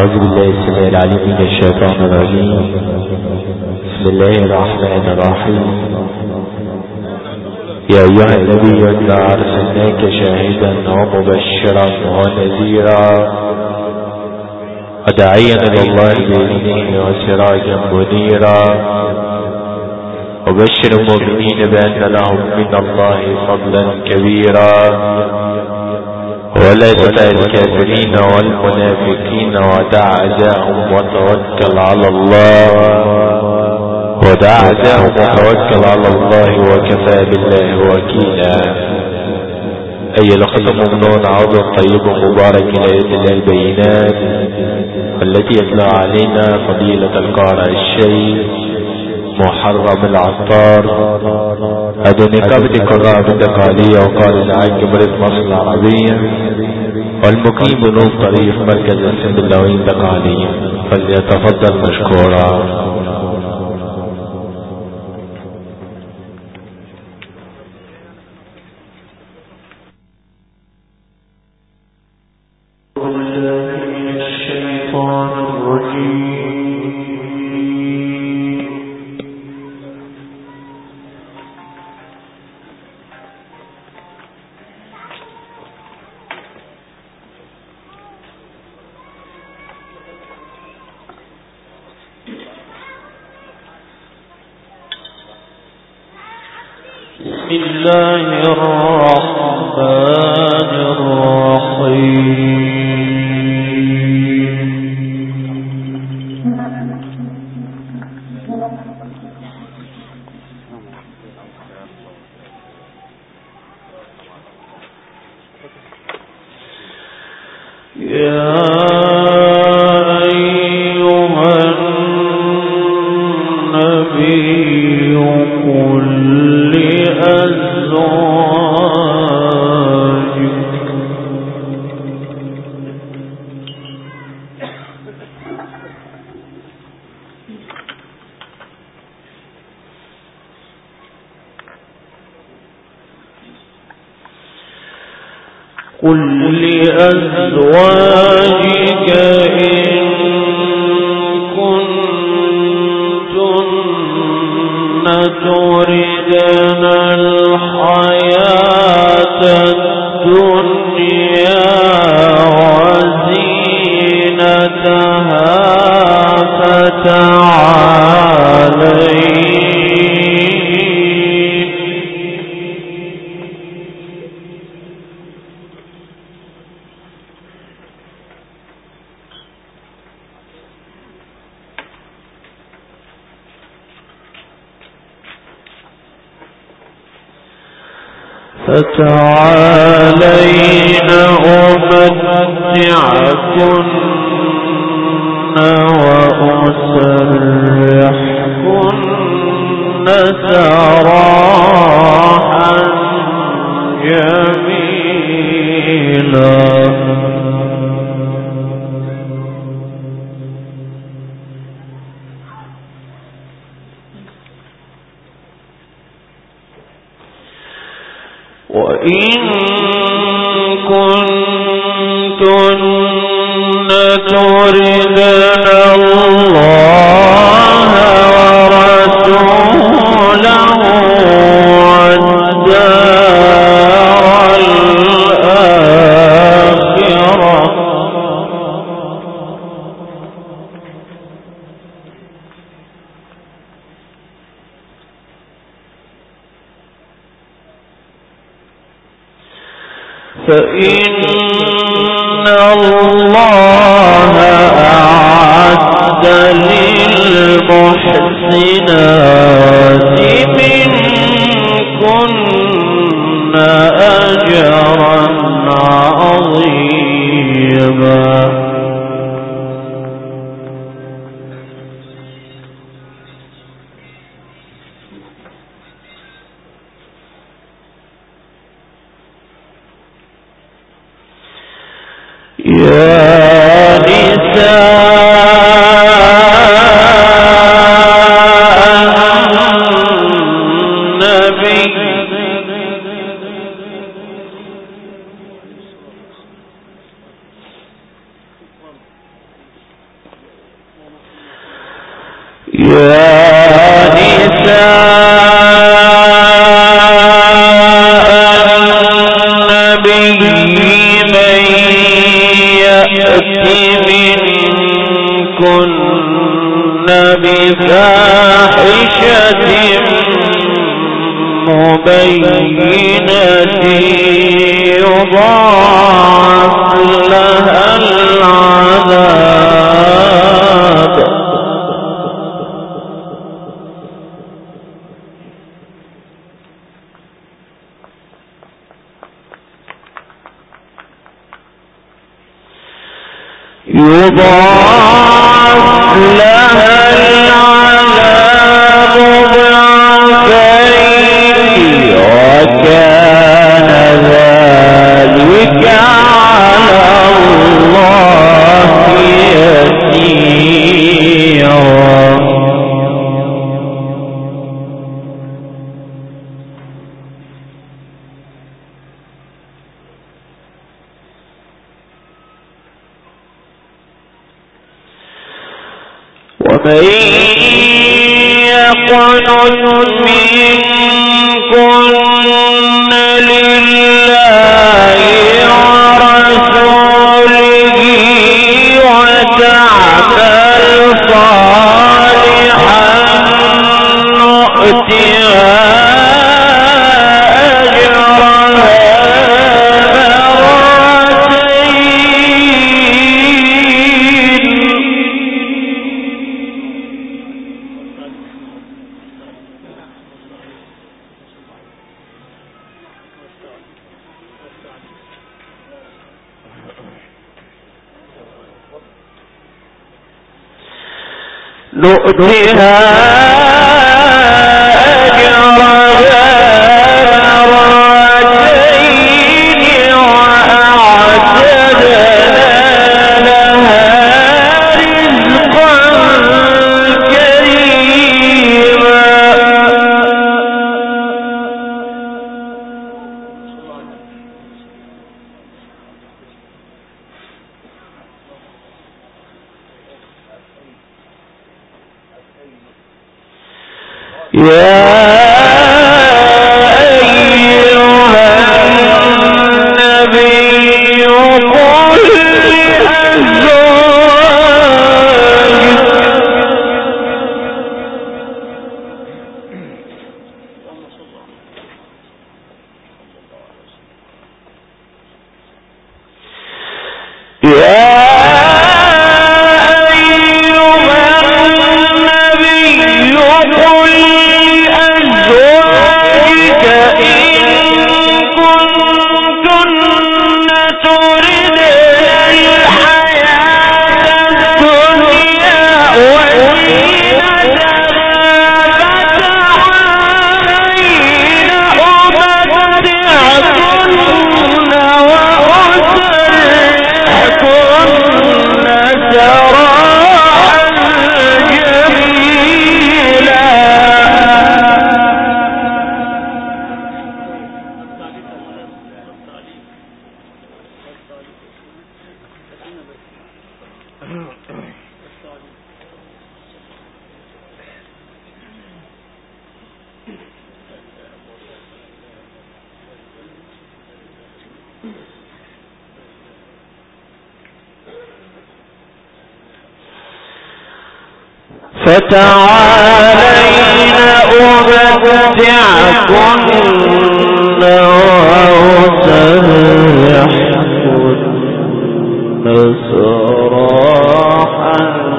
أعوذ بالله السميع العليم من الشيطان الرجيم. بسم الله الرحمن الرحيم. يا أيها النبي إنا أرسلناك شاهدا ومبشرا ونذيرا وداعيا إلى الله بإذنه وسراجا منيرا وبشر المؤمنين بأن لهم من الله فضلا كبيرا ولا تطع الكافرين والمنافقين ودع أعداءهم وتوكل على الله وكفى بالله وكيلا. أي لقد ممنون عوض طيب مبارك لآيات الله البينات التي يتلى علينا فضيلة القارئ الشيخ محرم العطار أدوني قبض قراء بالدقالية وقال العين جمهورية مصر العربية والمقيم بنوم طريق مركز السن اللوين دقالية، فليتفضل مشكورا. قل لأزواجك إن كنتن تردن الحياة الدنيا وزينتها فتعالين أمتعكن وأسرحكن سراحا جميلا. وإن كنتن تردن الله ورسوله والدار الآخرة فإن الله أعد للمحسنات منكن أجرا عظيما. يا نساء النبي بفاحشة مبينة يضاعف لها العذاب وكان ذلك على الله يسيرا ومن يقنت منكن لله ورسوله وتعمل صالحا نؤتها نؤتها أجرها مرتين وأعتدنا لها رزقا كريما يا أيها النبي قل لأزواجك فتعالين أمتعكن وأسرحكن سراحا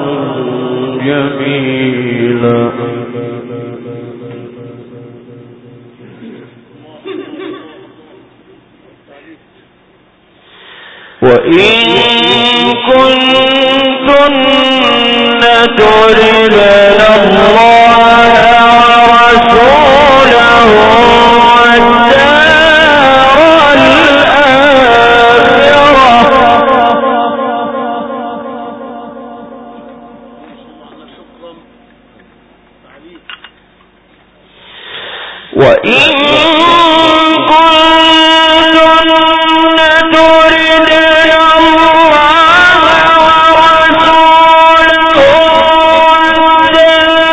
جميلا وإن كنتن تردن الله ورسوله والدار الآخرة وإن كنتن تردن الله ورسوله والدار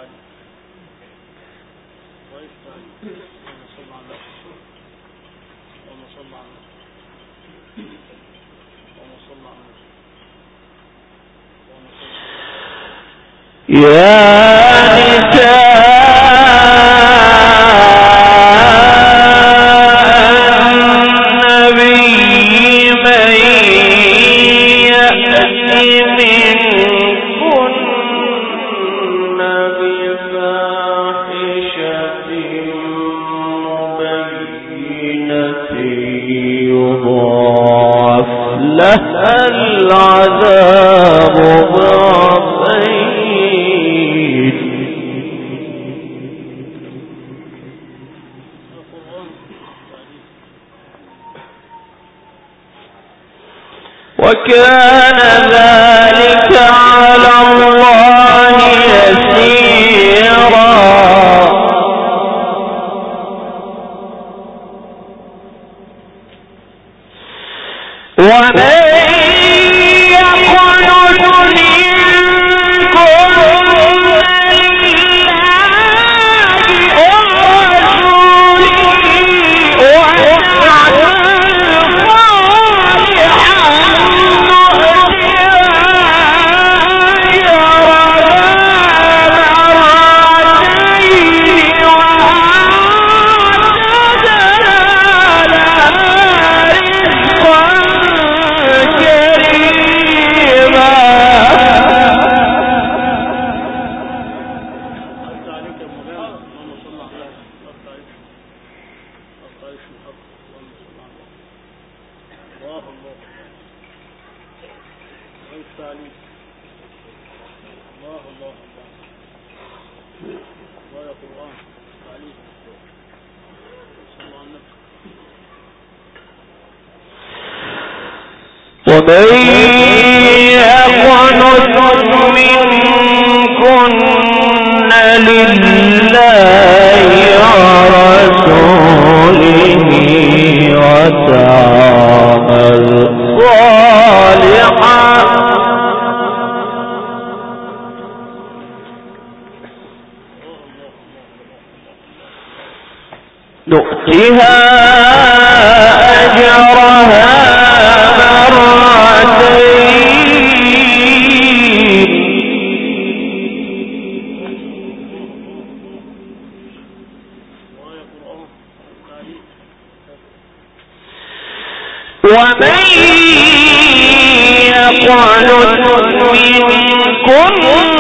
وكان ذلك على الله يسيرا ومن يقنت منكم ومن يقنت منكن لله ورسوله وتعمل صالحا نؤتها أجرها ومن يقنت منكن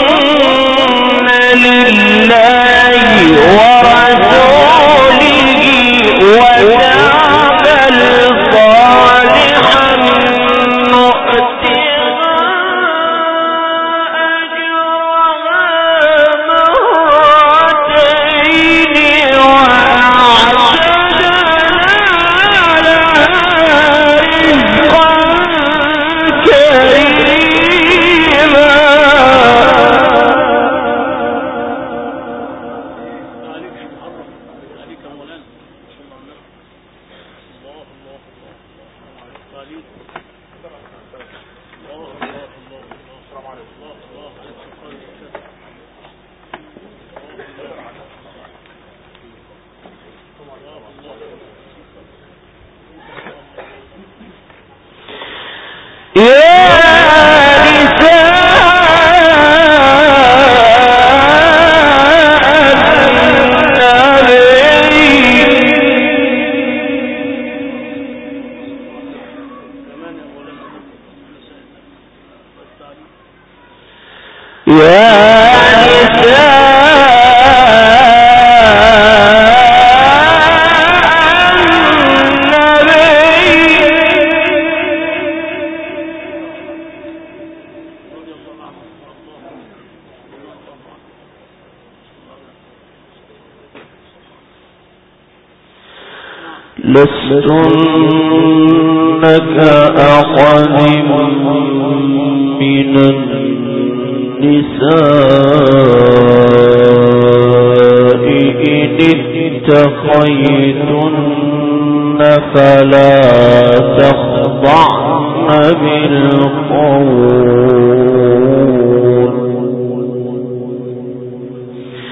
لله ورسوله وتعمل صالحا نؤتها أجرها مرتين لستن كأحد من النساء إن اتقيتن فلا تخضعن بالقول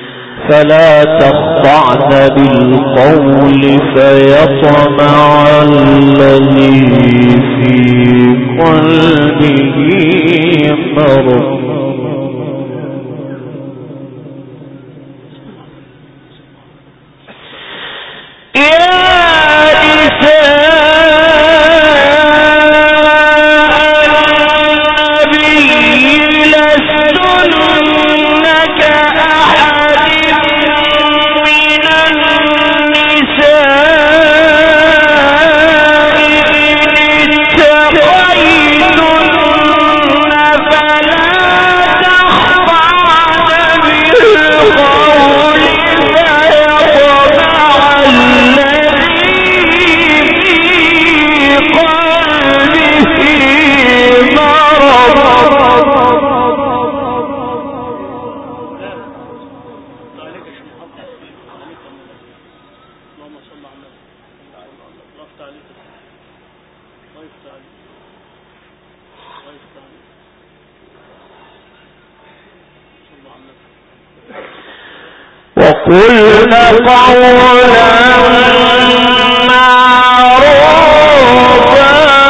فلا تخضعن بالقول فيطمع الذي في قلبه مرض وقلنا قولا معروفا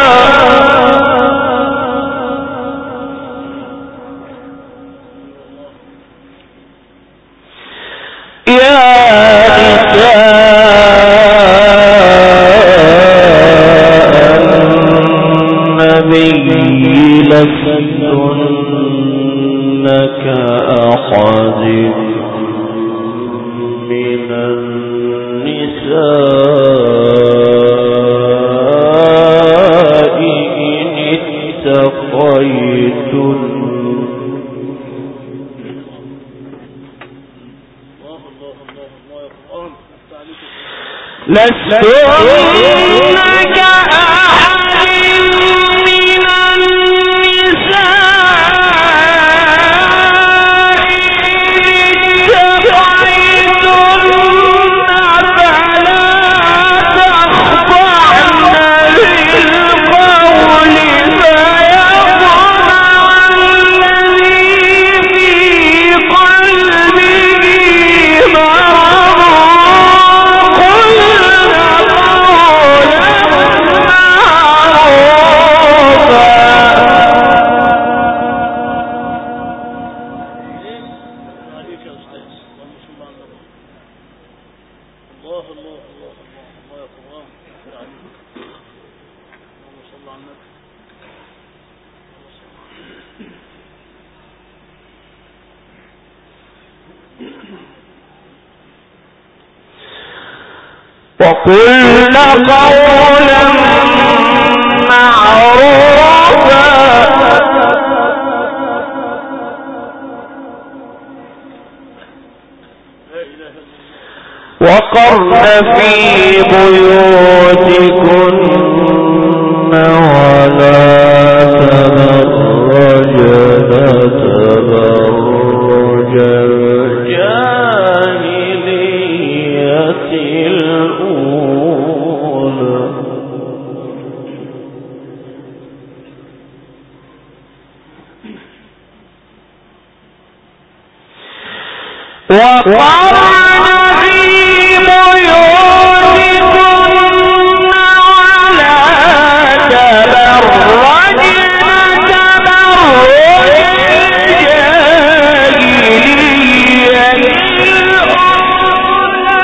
يا النبي لستن كأحد من النساء إن اتقيتن لستن كأحد من النساء إن اتقيتن فلا تخضعن بالقول فيطمع الذي في قلبه مرض وقلنا قولا معروفا وقرن في بيوتكن ولا تبرجن تبرج الجاهلية الأولى وقرن في بيوتكن ولا تبرجن تبرج الجاهلية الأولى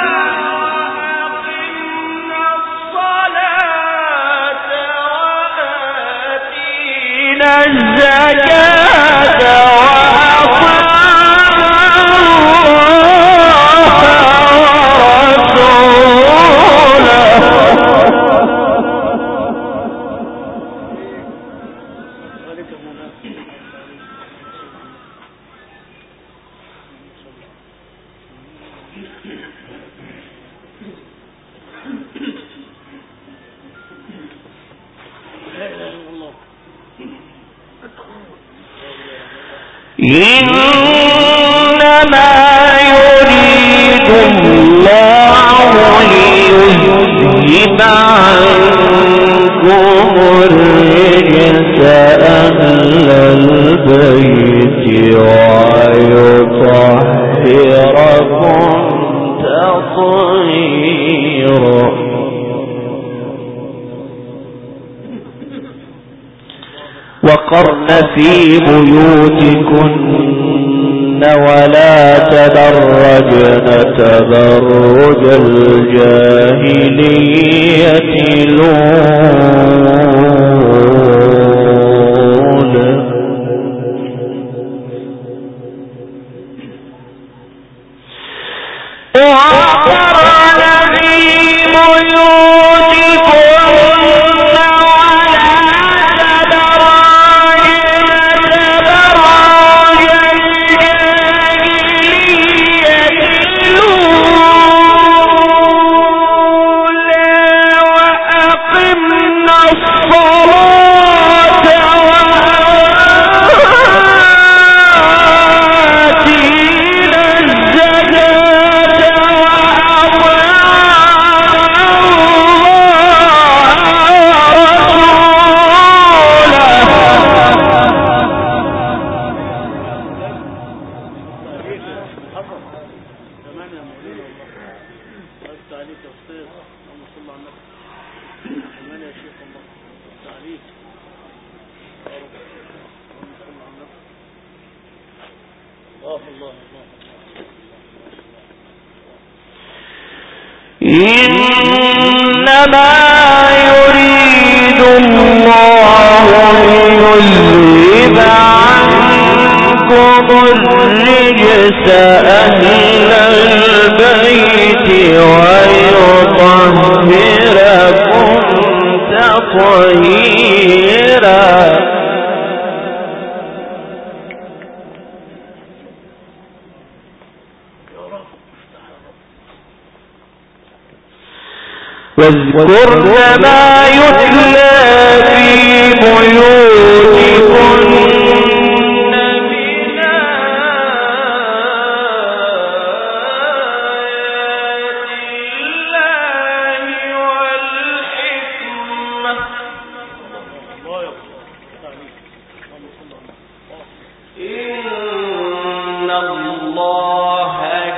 وأقمنا الصلاة وآتينا الزكاة إنما يريد الله ليذهب عنكم الرجس أهل البيت ويطهركم وقرن في بيوتكن ولا تبرجن تبرج الجاهلية الأولى إنما يريد الله ليذهب عنكم الرجس أهل البيت ويطهركم تطهيرا واذكرن ما يتلى في بيوتكن من آيات الله والحكمة إن الله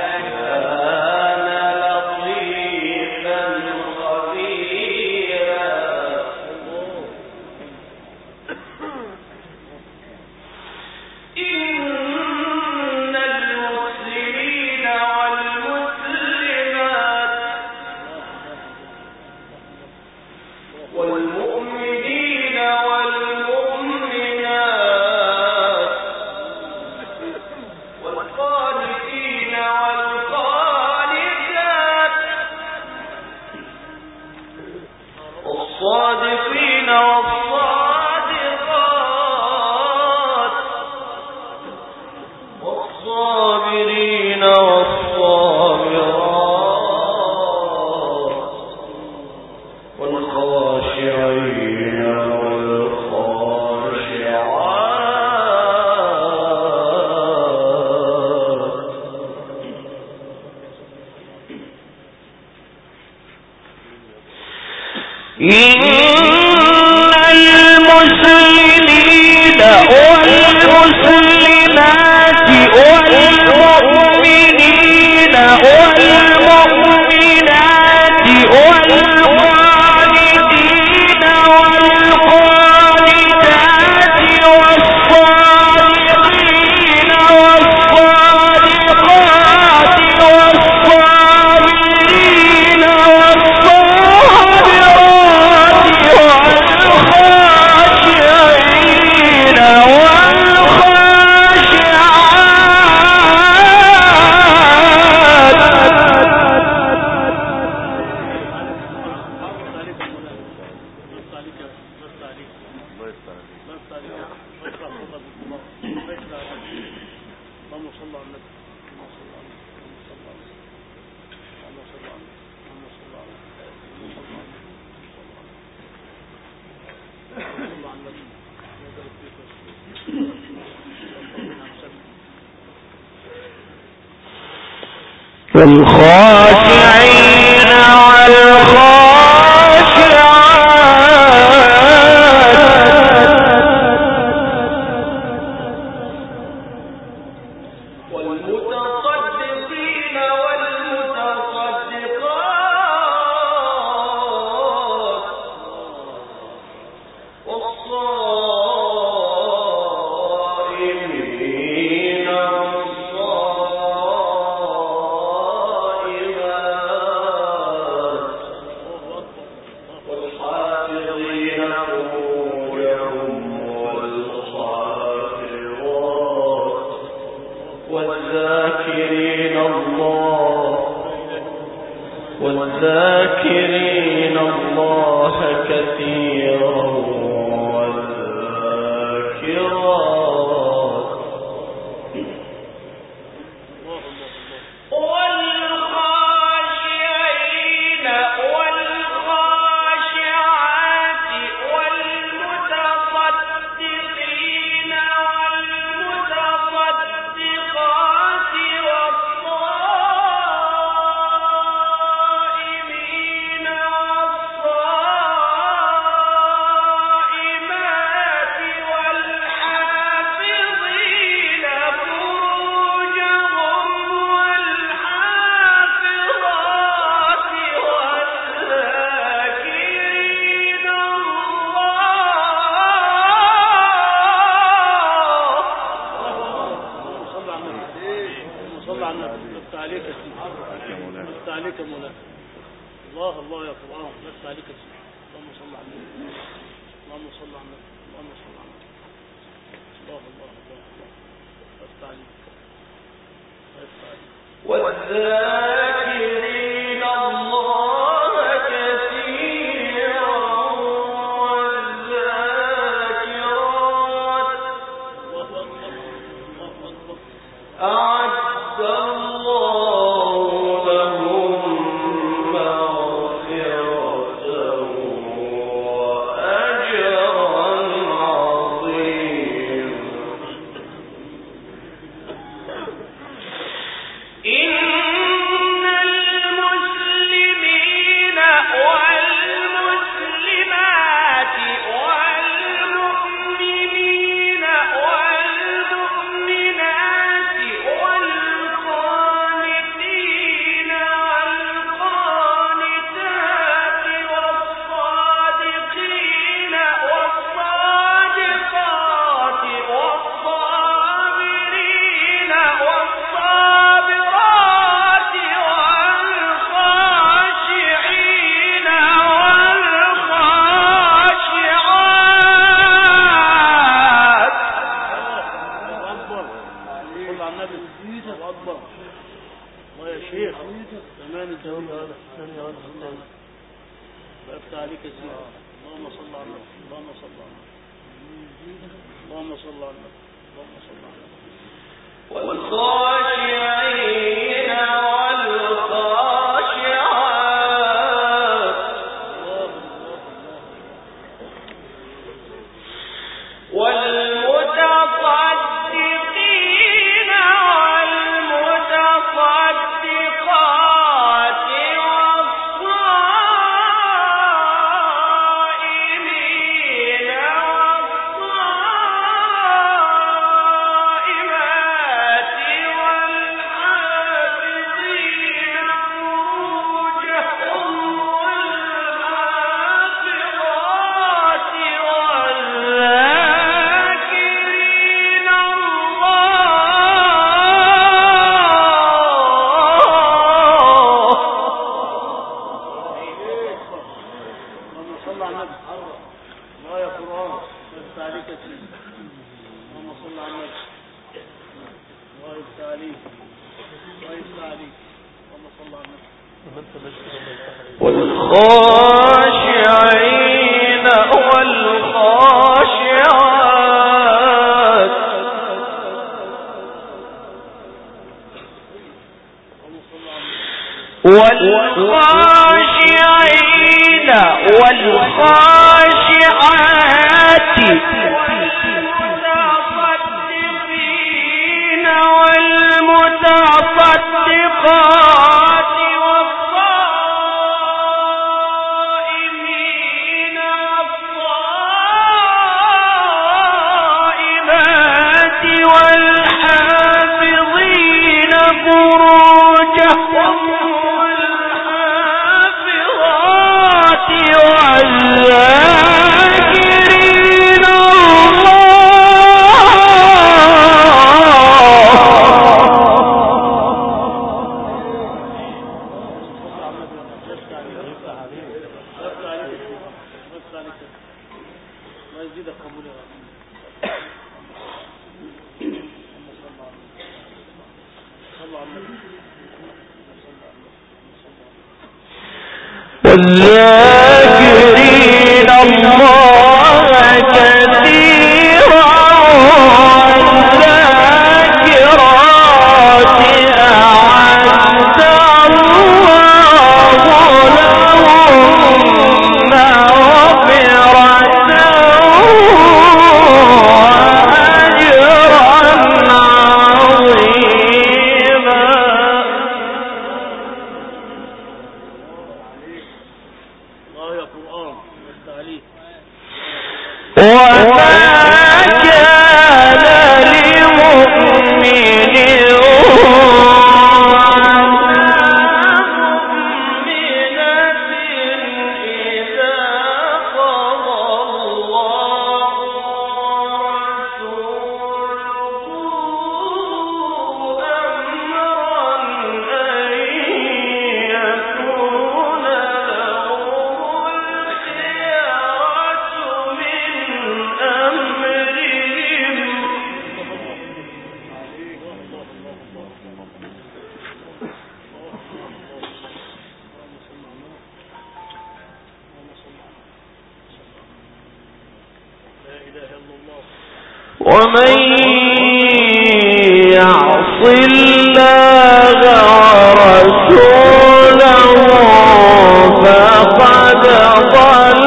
والخاشعين والخاشعات والمتصدقين والمتصدقات والصائمين والذاكرين الله كثيرا والذاكرات والخاشعين والخاشعات والمتصدقين والمتصدقات والصائمين والصائمات والحافظين فروجهم والحافظات والذاكرين صلى على النبي. لست عليك يا سيدي، لست عليك يا مولانا. الله الله يا قرآن، لست عليك يا سيدي. اللهم صل على النبي، اللهم صل على النبي، اللهم صل على النبي. الله الله الله الله، لست عليك، لست عليك. والذاكرين الله كثيرا والذاكرات الله أكبر، الله أكبر. أعد الله لهم مغفرة وأجرا عظيما. إن المسلمين والمسلمات والمؤمنين والمؤمنات والقانتين والقانتات والصادقين والصادقات والصابرين والصابرات والخاشعين والخاشعات الله أكبر. صل على النبي. الله أكبر. الله يا شيخ. زمان الدولة هذا الثانية هذا الثاني. بقفت عليك يا سيدي. اللهم صل على النبي، اللهم صل على النبي، اللهم صل على النبي، اللهم صل على النبي. والخاشعين والخاشعات والمتصدقين والمتصدقات والصائمين والصائمات والحافظين فروجهم والحافظات والذاكرين اللهم صل على النبي. الله يا قرآن، بقفت عليك يا سيدي. اللهم صل على النبي. الله يفتح عليك، الله يفتح عليك. اللهم صل على النبي. والخاشعين والخاشعات اللهم صل على النبي. والخاشعين والخاشعات والمتصدقين والمتصدقات والصائمين والصائمات والحافظين فروجهم والحافظات والذاكرين الله والذاكرين الله كثيرا والذاكرات أعد الله لهم مغفرة وأجرا عظيما. وما كان لمؤمن ومن يعص الله ورسوله فقد ضل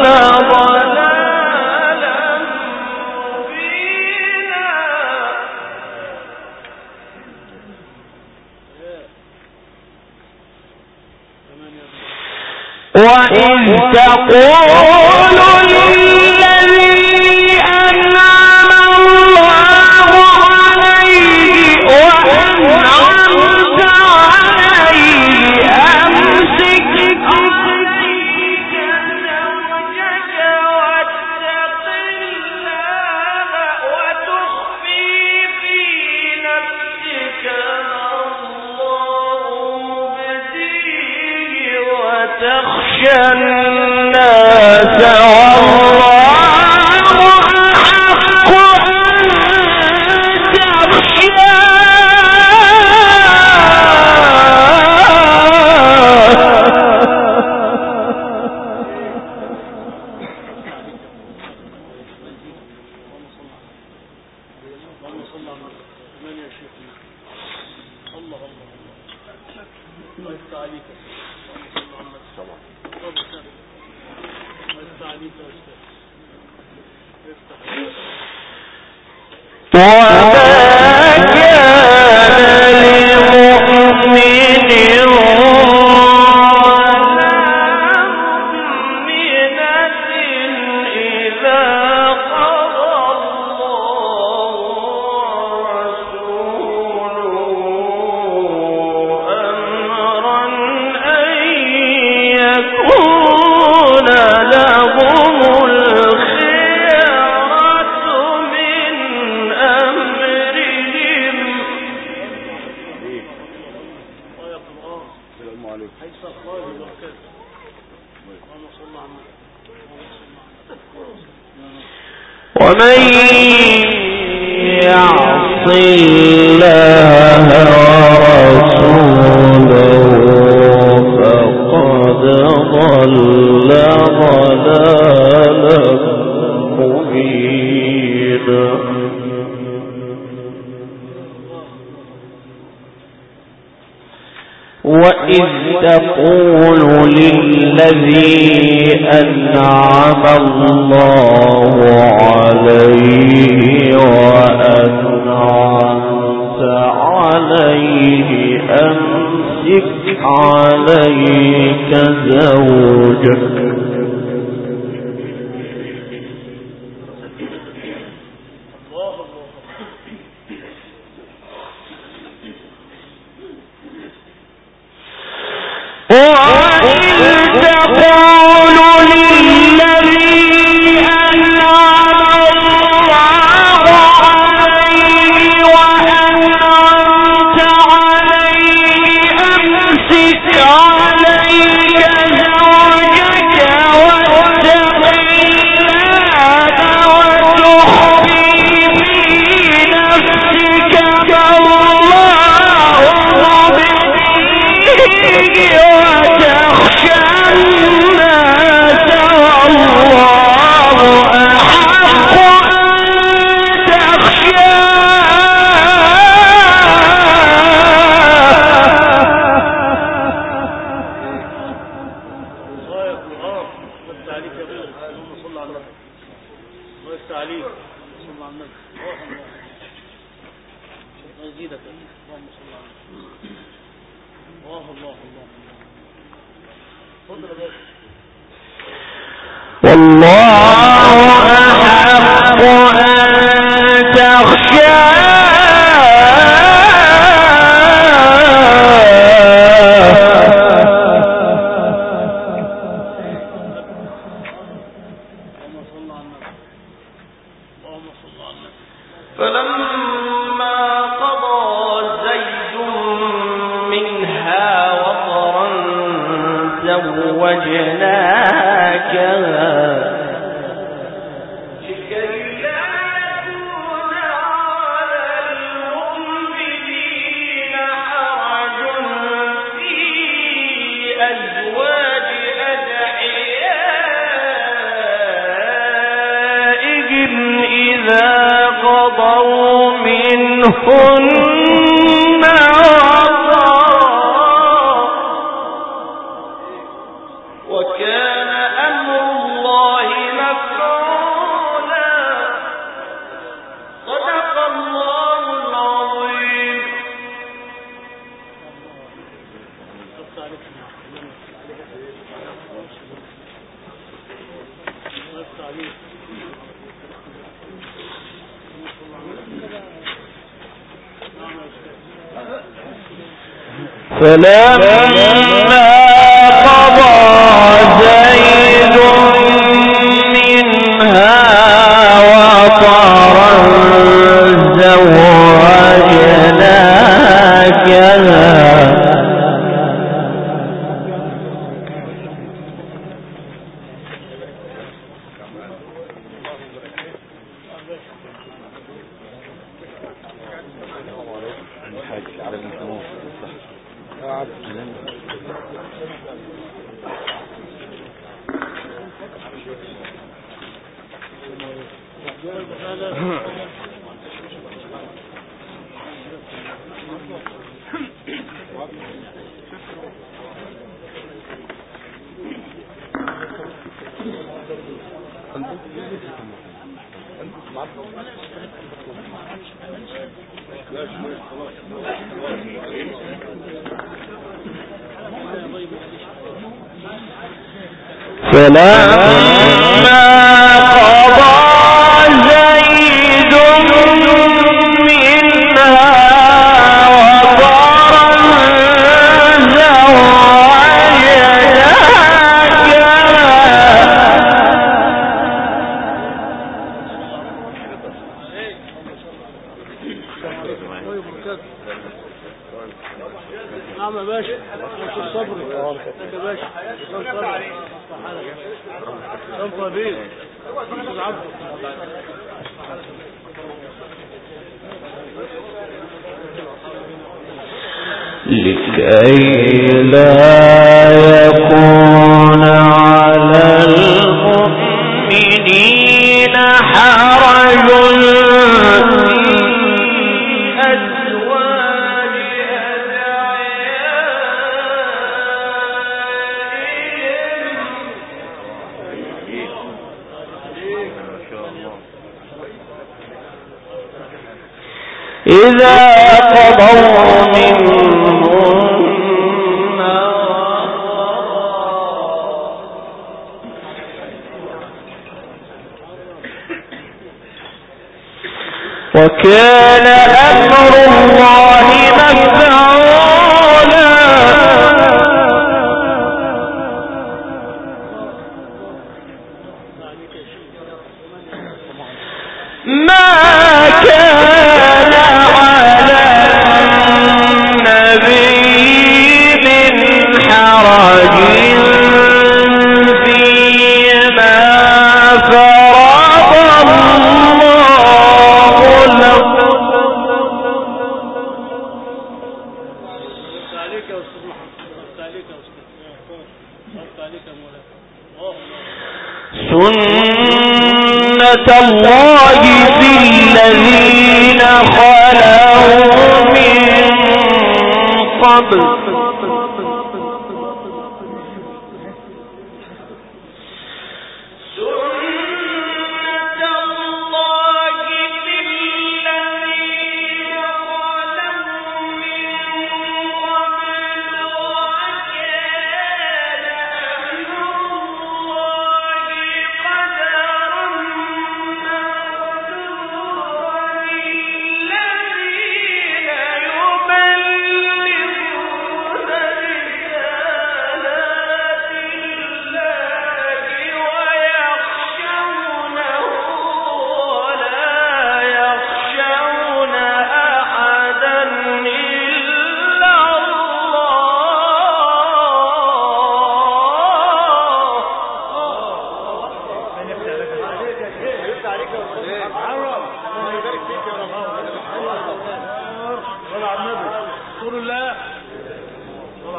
ضلالا مبينا. وإذ تقول للذي أنعم الله عليه وأنعمت عليه أمسك عليك زوجك واتق الله وتخفي في نفسك ما الله مبديه وتخشى الناس والله أحق أن ومن يعص الله ورسوله فقد ضل ضلالا مبينا. وإذ تقول للذي أنعم الله عليه وأنعمت عليه أمسك عليك زوجك الله والله أحق أن تخشاه فلما قضى زيد منها وطرا زوجناكها فلما قضى زيد منها وطرا نعم يا باشا الصبر يا باشا صبر بيه لكي لا يكون على المؤمنين حرج إذا قضوا منهن وكان أمر الله مفعولا ما كان على النبي من حرج فيما فرض الله له سنة الله في الذين خلوا من قبل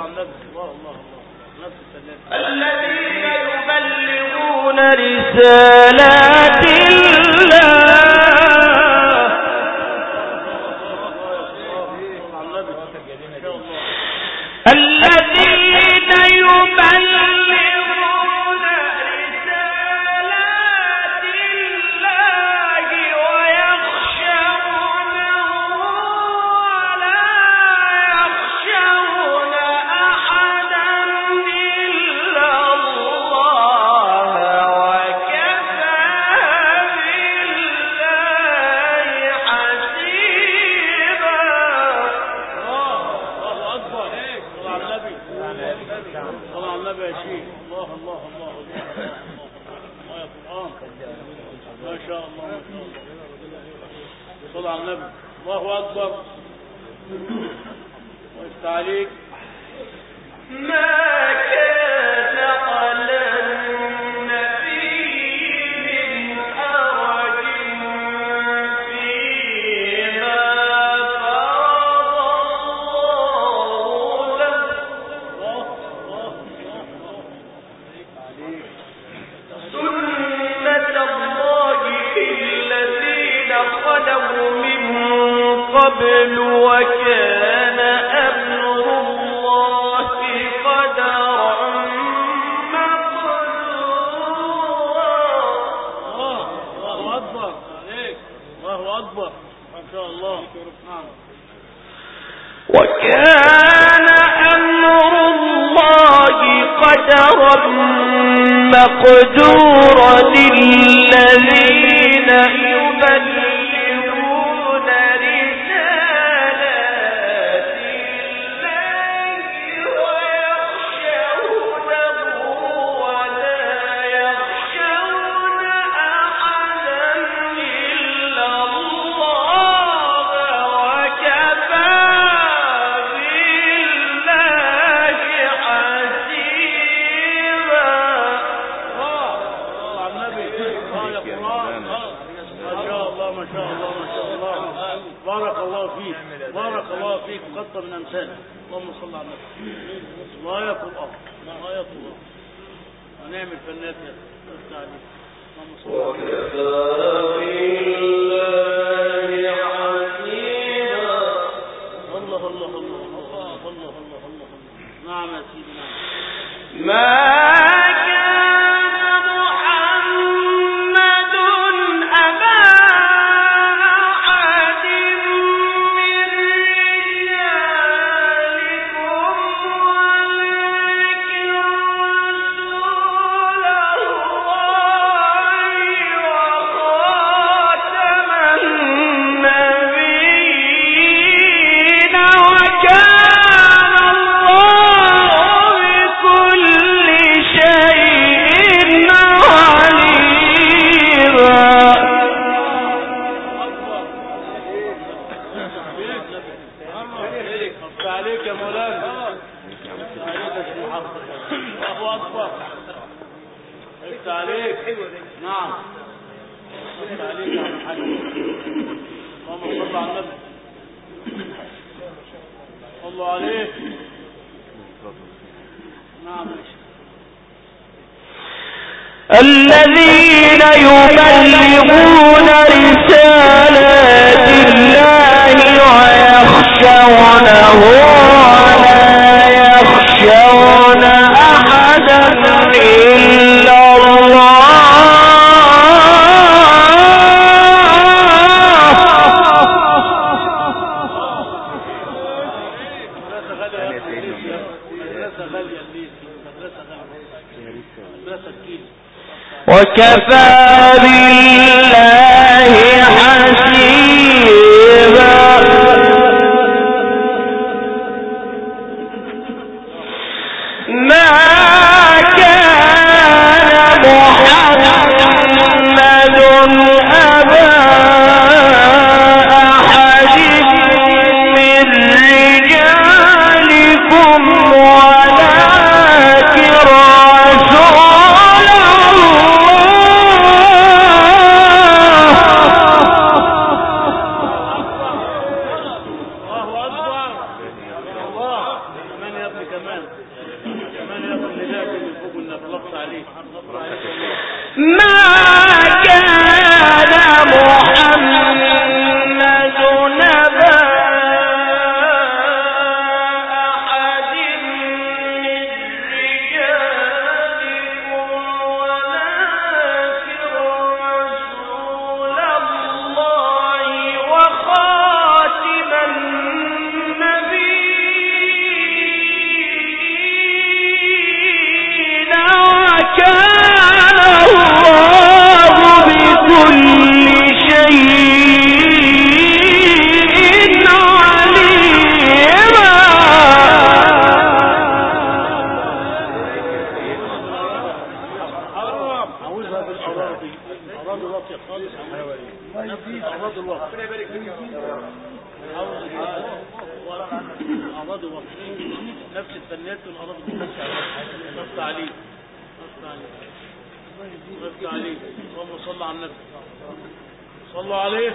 على النبي. الله الله الله. نفس السلام. الذين يبلغون رسالات الله الذين يبلغون رسالات الله ويخشونه ولا يخشون أحدا إلا الله وكفى بالله حسيبا. الله أكبر. صلى على النبي يا شيخ. الله الله الله الله يا قرآن. ما شاء الله ما شاء الله. صلى على النبي. الله أكبر. ويفتح عليك. ما كان على النبي من حرج فيما فرض الله له سنة الله في الذين خلوا من قبل وكان أمر الله قدرا مقدورا. الله أكبر عليك. الله أكبر ما شاء الله. نعم. وكان أمر الله قدرا مقدورا للذين يبلغون رسالات الله ويخشونه ولا يخشون أحدا إلا الله وكفى بالله حسيبا. على النبي. يا قرآن. ما شاء الله ما شاء الله ما شاء الله. بارك الله فيك. بارك الله فيك. وكثر من أمثالك. اللهم صل على النبي. الله يا قرآن. الله يا قرآن. ونعمل فنات يا أستاذ علي. اللهم صل على النبي. الله الله الله الله الله الله الله. نعم يا سيدي نعم. ما كان محمد أبا أحد من رجالكم ولكن رسول الله وخاتم النبيين وكان الله بكل شيء عليما. افتح عليك يا مولانا. افتح عليك يا شيخ محمد. الله اكبر. افتح عليك. نعم. افتح عليك يا عم الحاج. اللهم صل على النبي. صلوا عليه. نعم يا شيخ. الذين يبلغون رسالات الله ويخشونه ولا يخشون أحدا إلا الله مدرسة غالية يا أخي. مدرسة غالية الليل. مدرسة غالية. مدرسة كيل. وكفى بالله حسيبا. ما كان محمد أبا أحد من رجالكم ولكن رسول الله أكبر. الله. من يا ابن كمان يا ابن النداء اللي فوق انك لفظ عليه ما كان محمد نبا أحد من رجالكم ولكن رسول الله وخاتم النبيين وكان الله بكل شيء عليما. عاوزها بالاراضي واطيه خالص اراضي الوقت اراضي واطيه نفس الفنيات والاراضي نص عليه اللهم صل على النبي صلوا عليه.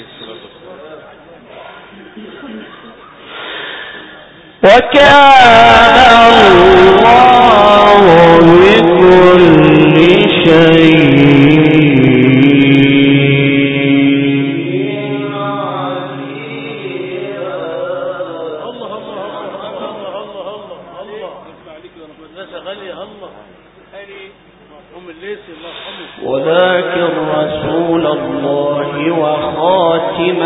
وكان الله بكل شيء ولكن رسول الله وخاتم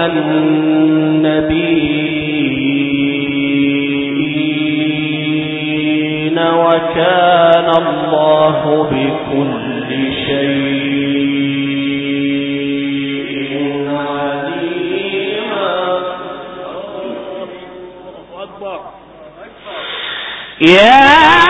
النبيين وكان الله بكل شيء عليما. يا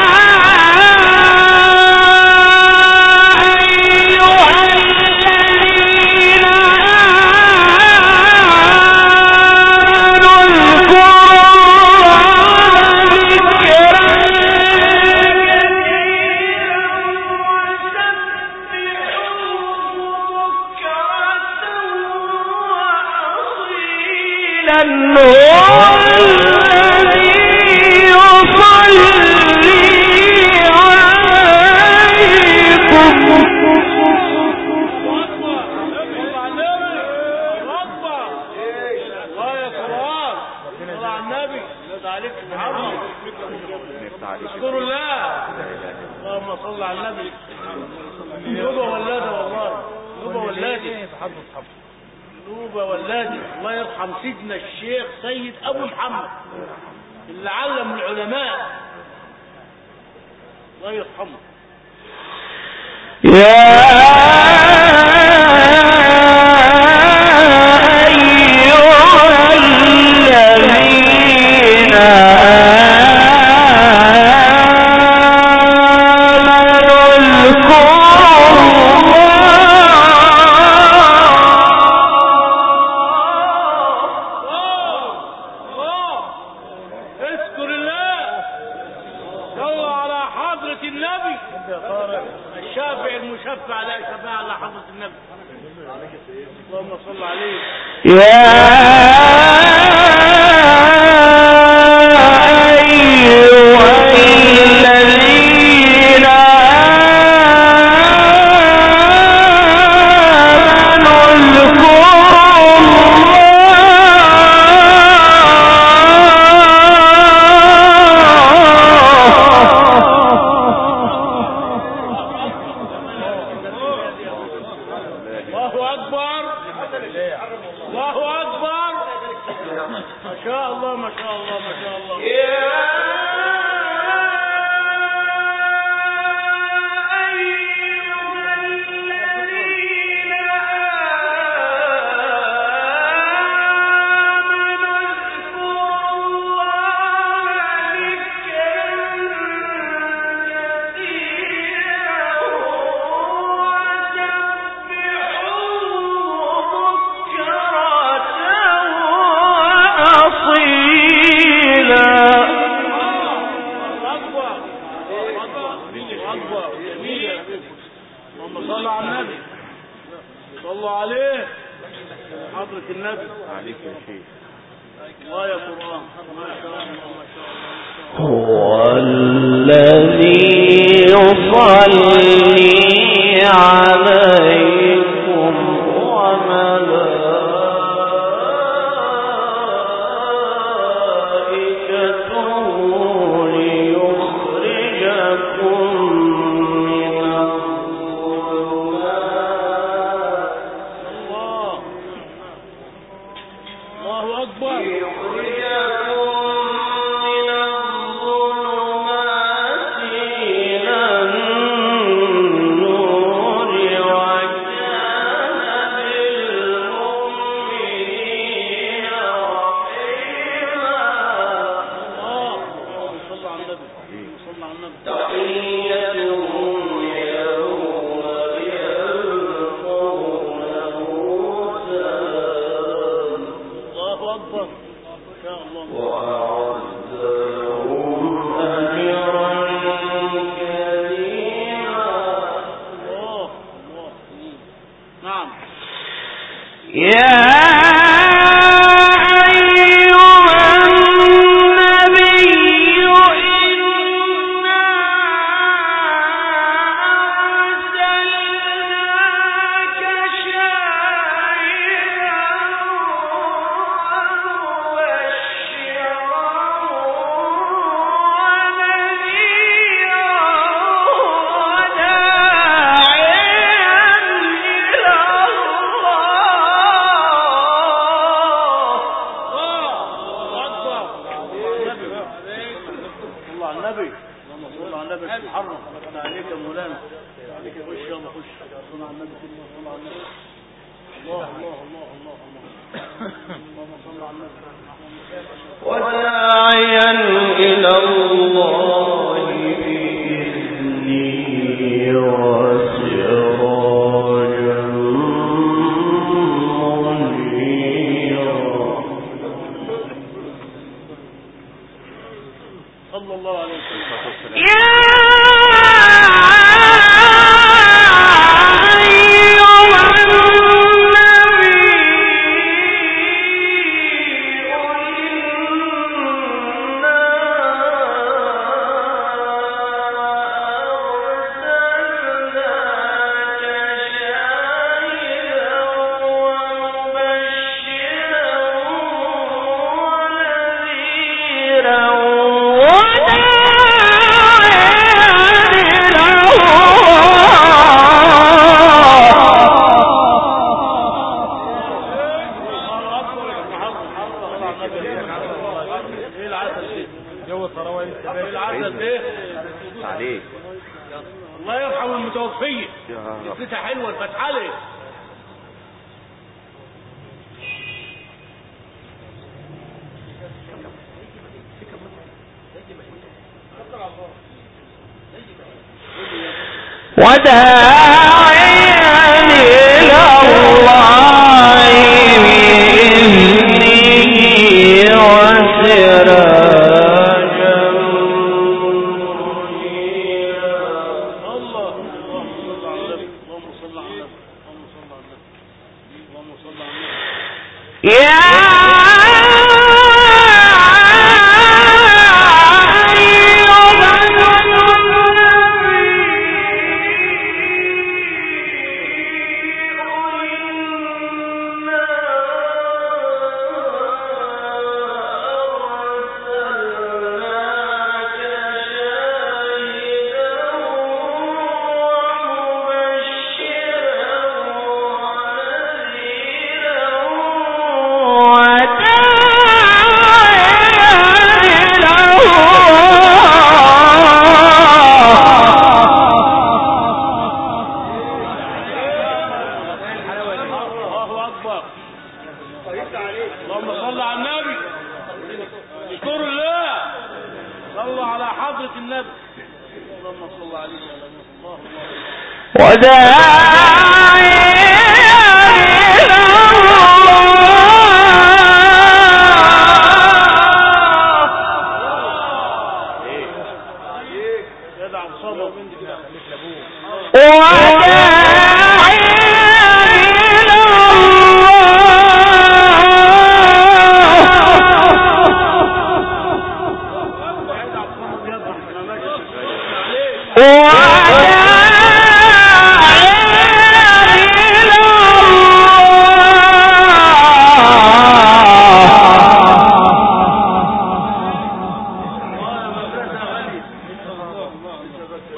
اذكروا الله. اللهم صل على النبي. نوبة ولادة والله نوبة ولادة. الله يرحم سيدنا الشيخ سيد ابو محمد اللي علم العلماء الله يرحمه. الشافع المشفع لا شفاعة على حضرة النبي. اللهم صل عليه. ويا قرآن ما شاء الله ما شاء الله. هو الذي يصلي عليكم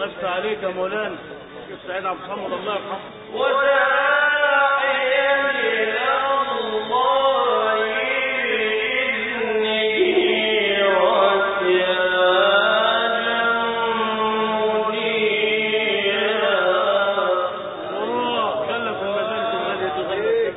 الله يفتح عليك يا مولانا سعيد عبد الصمد الله يرحمه. وداعيا إلى الله بإذنه وسراجا منيرا. كلم في المجال الذي تغير.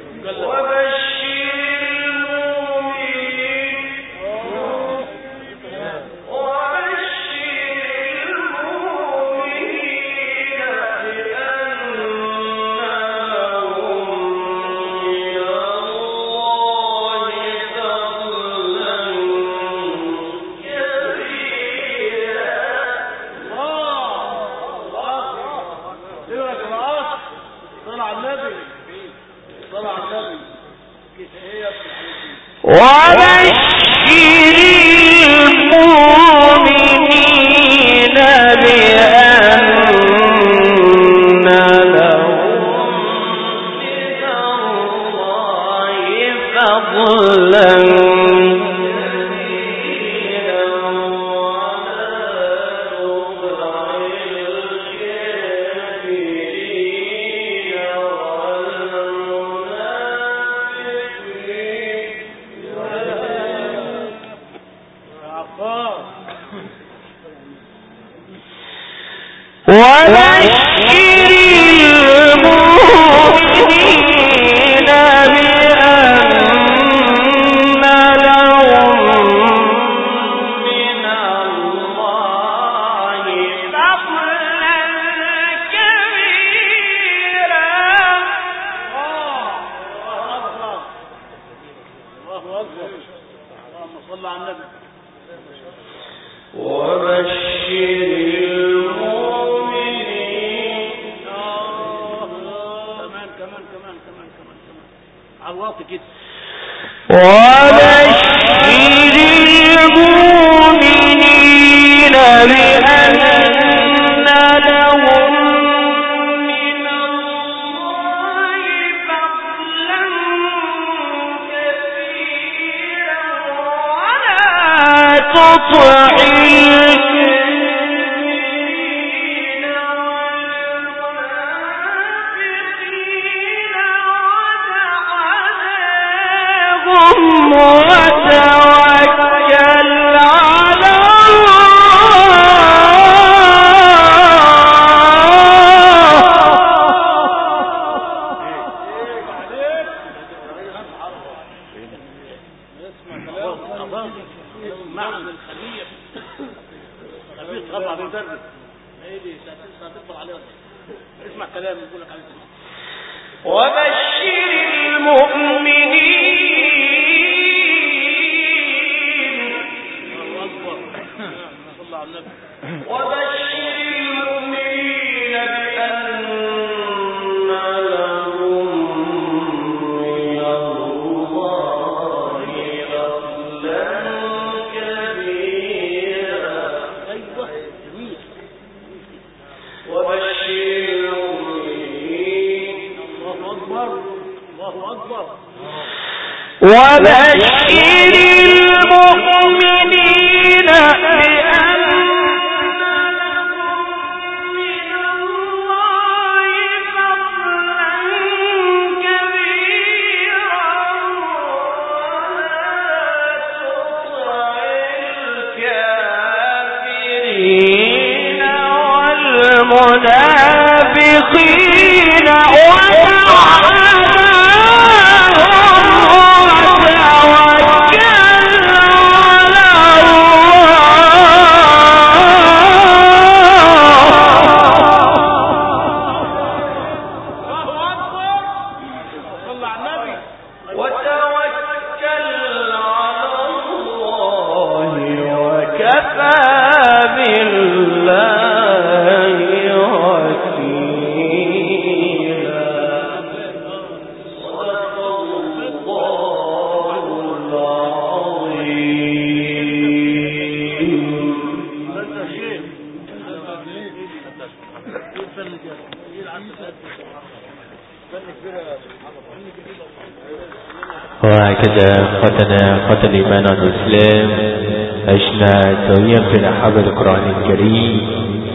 وهكذا أخوة الإيمان والإسلام عشنا سويا في نحو القرآن الكريم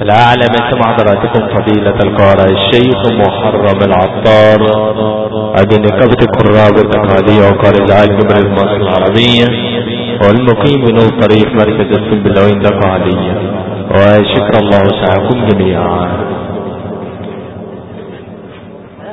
الأعلى من سمع حضراتكم فضيلة القارئ الشيخ محرم العطار أدين نقابة القراء والتقالية وقارئ العالم من مصر العربية والمقيم من طريق مركز السنبلاوين التقالية. وشكر الله سعيكم جميعا.